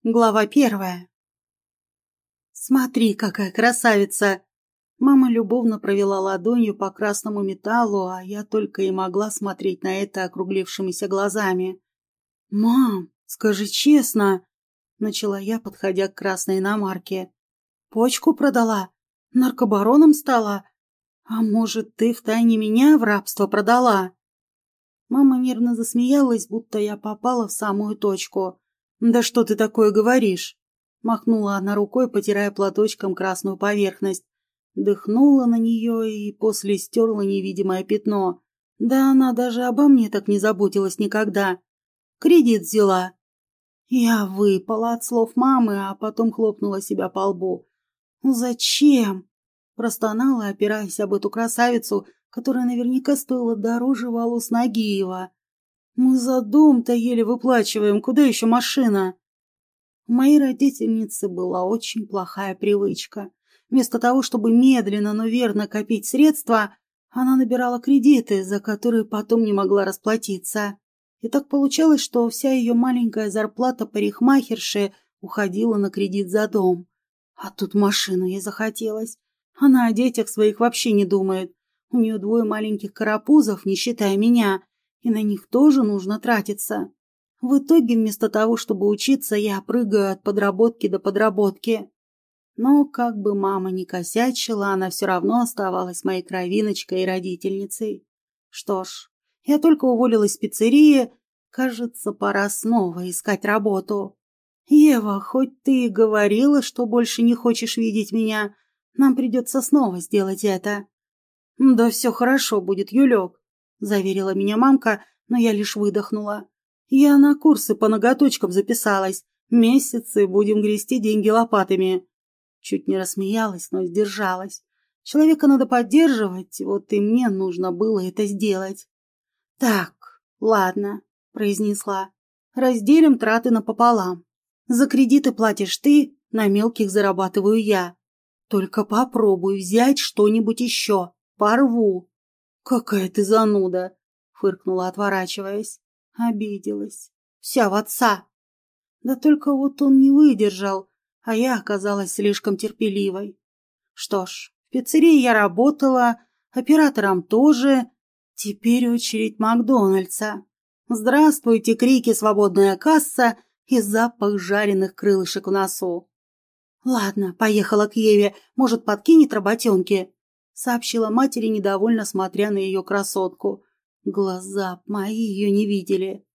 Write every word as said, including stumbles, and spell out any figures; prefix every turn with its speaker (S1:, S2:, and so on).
S1: Глава первая. «Смотри, какая красавица!» Мама любовно провела ладонью по красному металлу, а я только и могла смотреть на это округлившимися глазами. «Мам, скажи честно!» — начала я, подходя к красной иномарке. «Почку продала? Наркобароном стала? А может, ты втайне меня в рабство продала?» Мама нервно засмеялась, будто я попала в самую точку. «Да что ты такое говоришь?» Махнула она рукой, потирая платочком красную поверхность. Дыхнула на нее и после стерла невидимое пятно. Да она даже обо мне так не заботилась никогда. Кредит взяла. Я выпала от слов мамы, а потом хлопнула себя по лбу. «Зачем?» Простонала, опираясь об эту красавицу, которая наверняка стоила дороже волос Нагиева. «Мы за дом-то еле выплачиваем, куда еще машина?» У моей родительницы была очень плохая привычка. Вместо того, чтобы медленно, но верно копить средства, она набирала кредиты, за которые потом не могла расплатиться. И так получалось, что вся ее маленькая зарплата парикмахерши уходила на кредит за дом. А тут машину ей захотелось. Она о детях своих вообще не думает. У нее двое маленьких карапузов, не считая меня, и на них тоже нужно тратиться. В итоге, вместо того, чтобы учиться, я прыгаю от подработки до подработки. Но как бы мама ни косячила, она все равно оставалась моей кровиночкой и родительницей. Что ж, я только уволилась с пиццерии, кажется, пора снова искать работу. «Ева, хоть ты и говорила, что больше не хочешь видеть меня, нам придется снова сделать это». «Да все хорошо будет, Юлек», — заверила меня мамка, но я лишь выдохнула. «Я на курсы по ноготочкам записалась. Месяцы будем грести деньги лопатами». Чуть не рассмеялась, но сдержалась. Человека надо поддерживать, вот и мне нужно было это сделать. «Так, ладно», — произнесла. «Разделим траты напополам. За кредиты платишь ты, на мелких зарабатываю я. Только попробуй взять что-нибудь еще. Порву». «Какая ты зануда!» — фыркнула, отворачиваясь. Обиделась. Вся в отца. Да только вот он не выдержал, а я оказалась слишком терпеливой. Что ж, в пиццерии я работала, оператором тоже. Теперь очередь Макдональдса. Здравствуйте, крики «Свободная касса» и запах жареных крылышек в носу. «Ладно, поехала к Еве, может, подкинет работенки», — сообщила матери, недовольно смотря на ее красотку. Глаза мои ее не видели.